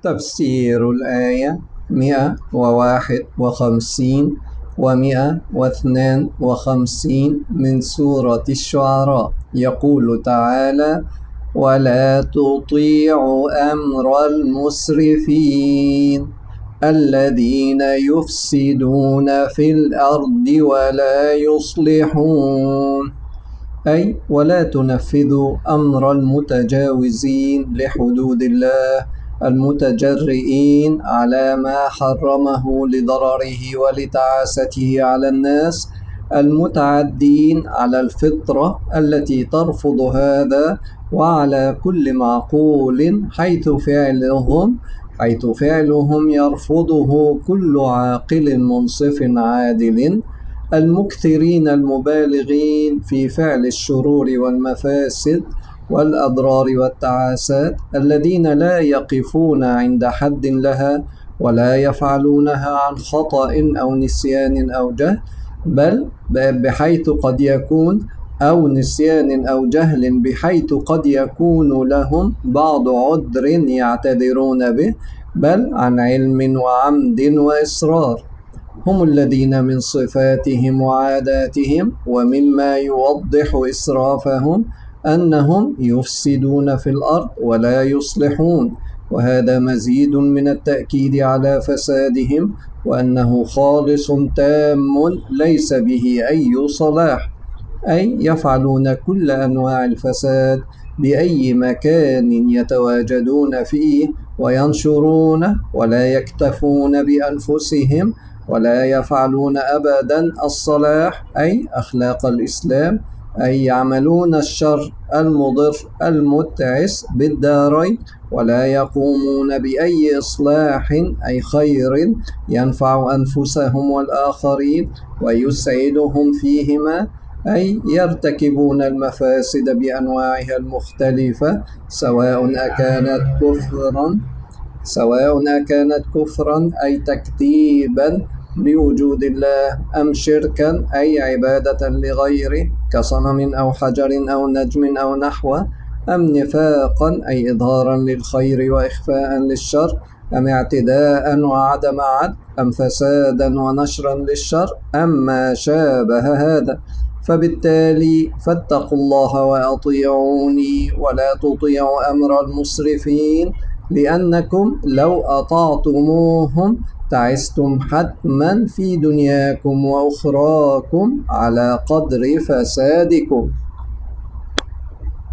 تفسير الآية 151 و152 من سورة الشعراء. يقول تعالى: ولا تطيعوا أمر المسرفين الذين يفسدون في الأرض ولا يصلحون، أي ولا تنفذوا أمر المتجاوزين لحدود الله المتجرئين على ما حرمه لضرره ولتعاسته على الناس، المتعدين على الفطرة التي ترفض هذا وعلى كل معقول، حيث فعلهم يرفضه كل عاقل منصف عادل، المكثرين المبالغين في فعل الشرور والمفاسد والأضرار والتعاسات، الذين لا يقفون عند حد لها ولا يفعلونها عن خطأ أو نسيان أو جهل، بل بحيث قد يكون أو نسيان أو جهل، بحيث قد يكون لهم بعض عذر يعتذرون به، بل عن علم وعمد وإصرار. هم الذين من صفاتهم وعاداتهم ومما يوضح إسرافهم أنهم يفسدون في الأرض ولا يصلحون، وهذا مزيد من التأكيد على فسادهم، وأنه خالص تام ليس به أي صلاح، أي يفعلون كل أنواع الفساد بأي مكان يتواجدون فيه وينشرونه، ولا يكتفون بأنفسهم ولا يفعلون أبدا الصلاح أي أخلاق الإسلام، أي يعملون الشر المضر المتعس بالدارين، ولا يقومون بأي إصلاح أي خير ينفع أنفسهم والآخرين ويسعدهم فيهما، أي يرتكبون المفاسد بأنواعها المختلفة، سواء أكانت كفرا أي تكذيبا بوجود الله، أم شركا أي عبادة لغيره كصنم أو حجر أو نجم أو نحوه، أم نفاقا أي إظهارا للخير وإخفاء للشر، أم اعتداء وعدم عدل، أم فسادا ونشرا للشر، أم ما شابه هذا. فبالتالي فاتقوا الله وأطيعوني ولا تطيعوا أمر المسرفين، لأنكم لو أطعتموهم تعستم حتما في دنياكم وأخراكم على قدر فسادكم.